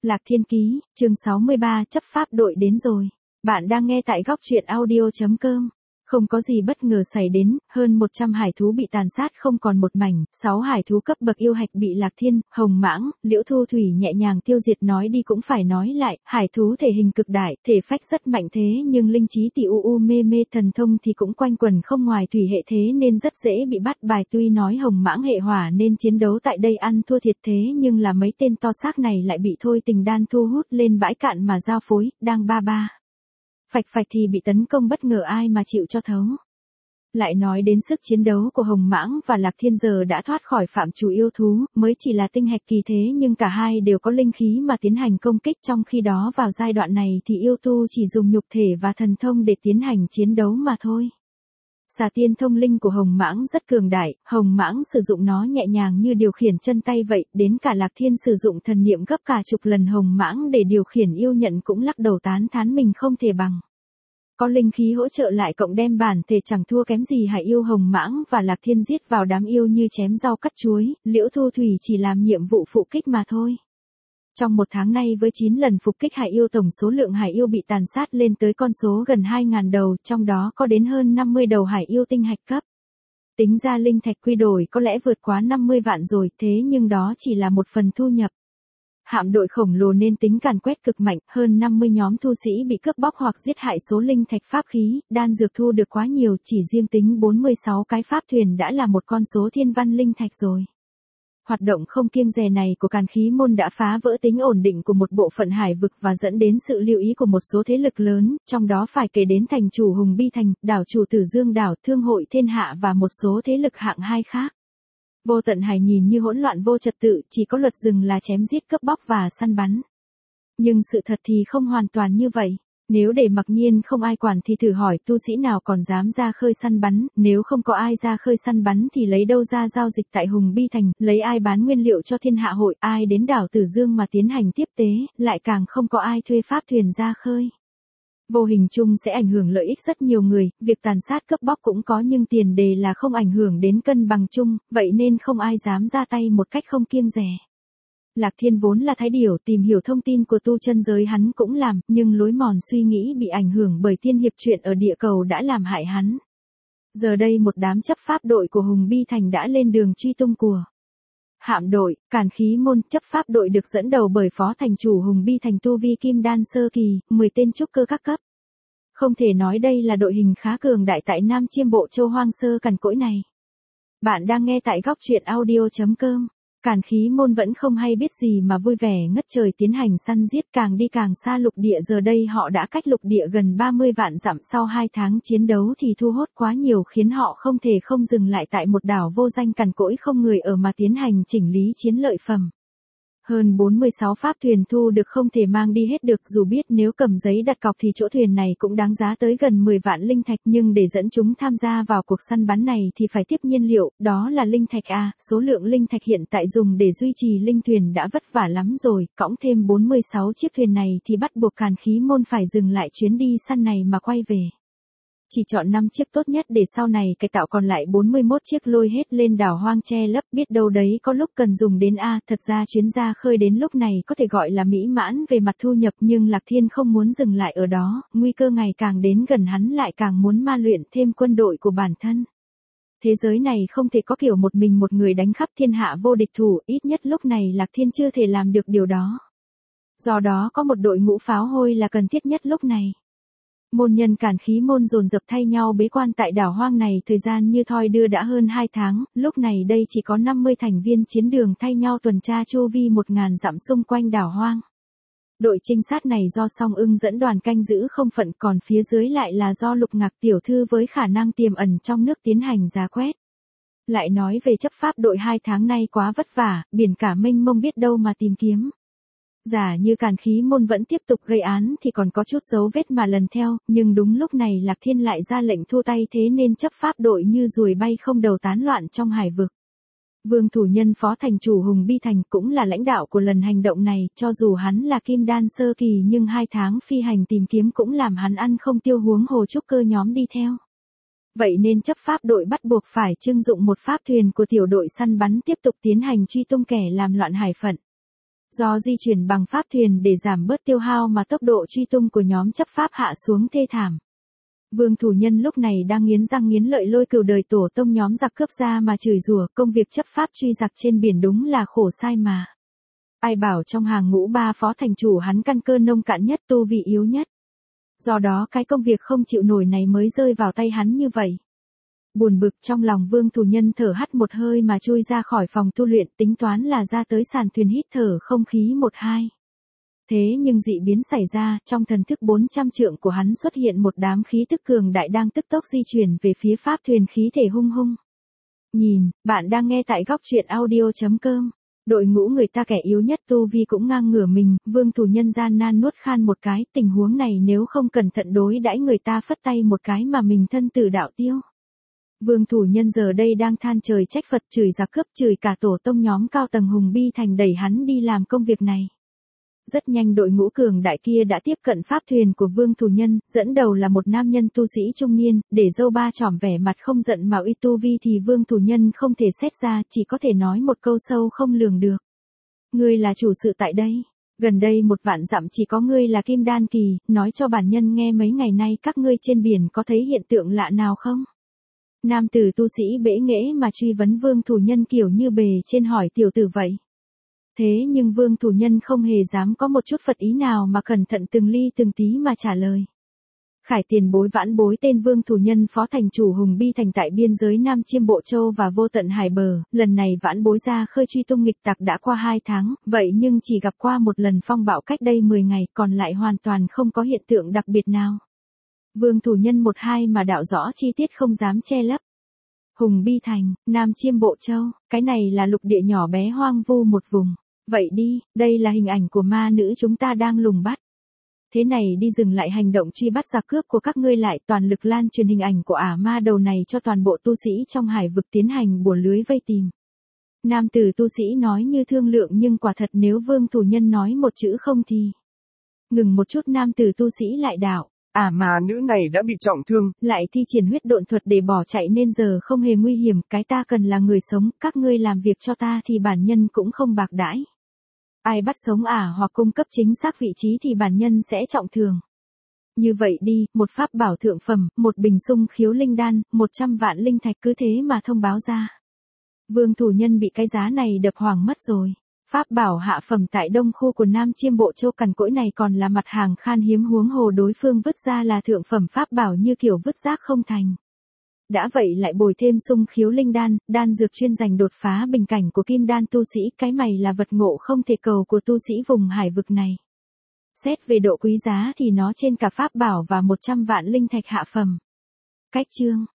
Lạc Thiên Ký, chương 63, chấp pháp đội đến rồi. Bạn đang nghe tại góc truyện audio.com. Không có gì bất ngờ xảy đến, hơn 100 hải thú bị tàn sát không còn một mảnh, 6 hải thú cấp bậc yêu hạch bị Lạc Thiên, Hồng Mãng, Liễu Thu Thủy nhẹ nhàng tiêu diệt. Nói đi cũng phải nói lại, hải thú thể hình cực đại, thể phách rất mạnh thế nhưng linh trí tỉ mê mê, thần thông thì cũng quanh quẩn không ngoài thủy hệ thế nên rất dễ bị bắt bài. Tuy nói Hồng Mãng hệ hỏa nên chiến đấu tại đây ăn thua thiệt thế nhưng là mấy tên to xác này lại bị Thôi Tình Đan thu hút lên bãi cạn mà giao phối, đang ba. Phạch phạch thì bị tấn công bất ngờ, ai mà chịu cho thấu. Lại nói đến sức chiến đấu của Hồng Mãng và Lạc Thiên giờ đã thoát khỏi phạm trù yêu thú, mới chỉ là tinh hạch kỳ thế nhưng cả hai đều có linh khí mà tiến hành công kích. Trong khi đó vào giai đoạn này thì yêu tu chỉ dùng nhục thể và thần thông để tiến hành chiến đấu mà thôi. Xà tiên thông linh của Hồng Mãng rất cường đại, Hồng Mãng sử dụng nó nhẹ nhàng như điều khiển chân tay vậy, đến cả Lạc Thiên sử dụng thần niệm gấp cả chục lần Hồng Mãng để điều khiển yêu nhận cũng lắc đầu tán thán mình không thể bằng. Có linh khí hỗ trợ lại cộng đem bản thể chẳng thua kém gì hải yêu. Hồng Mãng và Lạc Thiên giết vào đám yêu như chém rau cắt chuối, Liễu Thu Thủy chỉ làm nhiệm vụ phụ kích mà thôi. Trong một tháng nay với 9 lần phục kích hải yêu, tổng số lượng hải yêu bị tàn sát lên tới con số gần 2.000 đầu, trong đó có đến hơn 50 đầu hải yêu tinh hạch cấp. Tính ra linh thạch quy đổi có lẽ vượt quá 50 vạn rồi, thế nhưng đó chỉ là một phần thu nhập. Hạm đội khổng lồ nên tính càn quét cực mạnh, hơn 50 nhóm tu sĩ bị cướp bóc hoặc giết hại, số linh thạch pháp khí, đan dược thu được quá nhiều, chỉ riêng tính 46 cái pháp thuyền đã là một con số thiên văn linh thạch rồi. Hoạt động không kiêng dè này của Càn Khí Môn đã phá vỡ tính ổn định của một bộ phận hải vực và dẫn đến sự lưu ý của một số thế lực lớn, trong đó phải kể đến thành chủ Hùng Bi Thành, đảo chủ Tử Dương đảo, Thương hội Thiên Hạ và một số thế lực hạng hai khác. Vô Tận Hải nhìn như hỗn loạn vô trật tự, chỉ có luật rừng là chém giết cướp bóc và săn bắn. Nhưng sự thật thì không hoàn toàn như vậy. Nếu để mặc nhiên không ai quản thì thử hỏi tu sĩ nào còn dám ra khơi săn bắn, nếu không có ai ra khơi săn bắn thì lấy đâu ra giao dịch tại Hùng Bi Thành, lấy ai bán nguyên liệu cho Thiên Hạ hội, ai đến đảo Tử Dương mà tiến hành tiếp tế, lại càng không có ai thuê pháp thuyền ra khơi. Vô hình chung sẽ ảnh hưởng lợi ích rất nhiều người, việc tàn sát cướp bóc cũng có nhưng tiền đề là không ảnh hưởng đến cân bằng chung, vậy nên không ai dám ra tay một cách không kiêng dè. Lạc Thiên vốn là thái điểu, tìm hiểu thông tin của tu chân giới hắn cũng làm, nhưng lối mòn suy nghĩ bị ảnh hưởng bởi tiên hiệp chuyện ở địa cầu đã làm hại hắn. Giờ đây một đám chấp pháp đội của Hùng Bi Thành đã lên đường truy tung của hạm đội, Càn Khí Môn. Chấp pháp đội được dẫn đầu bởi phó thành chủ Hùng Bi Thành tu vi kim đan sơ kỳ, 10 tên trúc cơ các cấp. Không thể nói đây là đội hình khá cường đại tại Nam Chiêm Bộ Châu hoang sơ cằn cỗi này. Bạn đang nghe tại góc truyện audio.com. Càn Khí Môn vẫn không hay biết gì mà vui vẻ ngất trời tiến hành săn giết, càng đi càng xa lục địa. Giờ đây họ đã cách lục địa gần 30 vạn dặm, sau 2 tháng chiến đấu thì thu hút quá nhiều khiến họ không thể không dừng lại tại một đảo vô danh cằn cỗi không người ở mà tiến hành chỉnh lý chiến lợi phẩm. Hơn 46 pháp thuyền thu được không thể mang đi hết được, dù biết nếu cầm giấy đặt cọc thì chỗ thuyền này cũng đáng giá tới gần 10 vạn linh thạch, nhưng để dẫn chúng tham gia vào cuộc săn bắn này thì phải tiếp nhiên liệu, đó là linh thạch A. Số lượng linh thạch hiện tại dùng để duy trì linh thuyền đã vất vả lắm rồi, cõng thêm 46 chiếc thuyền này thì bắt buộc Càn Khí Môn phải dừng lại chuyến đi săn này mà quay về. Chỉ chọn 5 chiếc tốt nhất để sau này cải tạo, còn lại 41 chiếc lôi hết lên đảo hoang che lấp, biết đâu đấy có lúc cần dùng đến A. Thật ra chuyến ra khơi đến lúc này có thể gọi là mỹ mãn về mặt thu nhập, nhưng Lạc Thiên không muốn dừng lại ở đó, nguy cơ ngày càng đến gần hắn lại càng muốn ma luyện thêm quân đội của bản thân. Thế giới này không thể có kiểu một mình một người đánh khắp thiên hạ vô địch thủ, ít nhất lúc này Lạc Thiên chưa thể làm được điều đó. Do đó có một đội ngũ pháo hôi là cần thiết nhất lúc này. Môn nhân Càn Khí Môn dồn dập thay nhau bế quan tại đảo hoang này, thời gian như thoi đưa đã hơn 2 tháng, lúc này đây chỉ có 50 thành viên chiến đường thay nhau tuần tra chu vi 1.000 dặm xung quanh đảo hoang. Đội trinh sát này do Song Ưng dẫn đoàn canh giữ không phận, còn phía dưới lại là do Lục Ngạc tiểu thư với khả năng tiềm ẩn trong nước tiến hành rà quét. Lại nói về chấp pháp đội 2 tháng nay quá vất vả, biển cả mênh mông biết đâu mà tìm kiếm. Giả như Càn Khí Môn vẫn tiếp tục gây án thì còn có chút dấu vết mà lần theo, nhưng đúng lúc này Lạc Thiên lại ra lệnh thu tay, thế nên chấp pháp đội như ruồi bay không đầu tán loạn trong hải vực. Vương Thủ Nhân phó thành chủ Hùng Bi Thành cũng là lãnh đạo của lần hành động này, cho dù hắn là kim đan sơ kỳ nhưng 2 tháng phi hành tìm kiếm cũng làm hắn ăn không tiêu, huống hồ trúc cơ nhóm đi theo. Vậy nên chấp pháp đội bắt buộc phải trưng dụng một pháp thuyền của tiểu đội săn bắn tiếp tục tiến hành truy tung kẻ làm loạn hải phận. Do di chuyển bằng pháp thuyền để giảm bớt tiêu hao mà tốc độ truy tung của nhóm chấp pháp hạ xuống thê thảm. Vương Thủ Nhân lúc này đang nghiến răng nghiến lợi lôi cừu đời tổ tông nhóm giặc cướp ra mà chửi rủa, công việc chấp pháp truy giặc trên biển đúng là khổ sai mà. Ai bảo trong hàng ngũ 3 phó thành chủ hắn căn cơ nông cạn nhất, tu vị yếu nhất. Do đó cái công việc không chịu nổi này mới rơi vào tay hắn như vậy. Buồn bực trong lòng Vương Thủ Nhân thở hắt một hơi mà chui ra khỏi phòng tu luyện, tính toán là ra tới sàn thuyền hít thở không khí 1-2. Thế nhưng dị biến xảy ra, trong thần thức 400 trượng của hắn xuất hiện một đám khí tức cường đại đang tức tốc di chuyển về phía pháp thuyền, khí thể hung hung. Nhìn, bạn đang nghe tại góc truyện audio.com. Đội ngũ người ta kẻ yếu nhất tu vi cũng ngang ngửa mình, Vương Thủ Nhân gian nan nuốt khan một cái, tình huống này nếu không cẩn thận đối đãi người ta phất tay một cái mà mình thân tử đạo tiêu. Vương Thủ Nhân giờ đây đang than trời trách Phật, chửi giặc cướp, chửi cả tổ tông nhóm cao tầng Hùng Bi Thành đẩy hắn đi làm công việc này. Rất nhanh đội ngũ cường đại kia đã tiếp cận pháp thuyền của Vương Thủ Nhân, dẫn đầu là một nam nhân tu sĩ trung niên, để râu ba chỏm vẻ mặt không giận mà uy tu vi thì Vương Thủ Nhân không thể xét ra, chỉ có thể nói một câu sâu không lường được. Ngươi là chủ sự tại đây, gần đây 1 vạn dặm chỉ có ngươi là kim đan kỳ, nói cho bản nhân nghe mấy ngày nay các ngươi trên biển có thấy hiện tượng lạ nào không? Nam tử tu sĩ bẽ nghễ mà truy vấn Vương Thủ Nhân kiểu như bề trên hỏi tiểu tử vậy. Thế nhưng Vương Thủ Nhân không hề dám có một chút phật ý nào mà cẩn thận từng ly từng tí mà trả lời. Khải tiền bối vãn bối tên Vương Thủ Nhân, phó thành chủ Hùng Bi Thành tại biên giới Nam Chiêm Bộ Châu và Vô Tận Hải Bờ, lần này vãn bối ra khơi truy tung nghịch tặc đã qua 2 tháng, vậy nhưng chỉ gặp qua một lần phong bạo cách đây 10 ngày, còn lại hoàn toàn không có hiện tượng đặc biệt nào. Vương Thủ Nhân 1-2 mà đạo rõ chi tiết không dám che lấp. Hùng Bi Thành, Nam Chiêm Bộ Châu, cái này là lục địa nhỏ bé hoang vu một vùng. Vậy đi, đây là hình ảnh của ma nữ chúng ta đang lùng bắt. Thế này đi, dừng lại hành động truy bắt giặc cướp của các ngươi lại, toàn lực lan truyền hình ảnh của ả ma đầu này cho toàn bộ tu sĩ trong hải vực tiến hành bủa lưới vây tìm. Nam tử tu sĩ nói như thương lượng nhưng quả thật nếu Vương Thủ Nhân nói một chữ không thì. Ngừng một chút, nam tử tu sĩ lại đạo. Ả ma nữ này đã bị trọng thương, lại thi triển huyết độn thuật để bỏ chạy nên giờ không hề nguy hiểm, cái ta cần là người sống, các ngươi làm việc cho ta thì bản nhân cũng không bạc đãi. Ai bắt sống ả hoặc cung cấp chính xác vị trí thì bản nhân sẽ trọng thưởng. Như vậy đi, một pháp bảo thượng phẩm, một bình sung khiếu linh đan, 100 vạn linh thạch cứ thế mà thông báo ra. Vương Thủ Nhân bị cái giá này đập hoảng mất rồi. Pháp bảo hạ phẩm tại đông khu của Nam Chiêm Bộ Châu cằn cỗi này còn là mặt hàng khan hiếm, huống hồ đối phương vứt ra là thượng phẩm pháp bảo như kiểu vứt rác không thành. Đã vậy lại bồi thêm sung khiếu linh đan, đan dược chuyên dành đột phá bình cảnh của kim đan tu sĩ, cái mày là vật ngộ không thể cầu của tu sĩ vùng hải vực này. Xét về độ quý giá thì nó trên cả pháp bảo và 100 vạn linh thạch hạ phẩm. Cách chương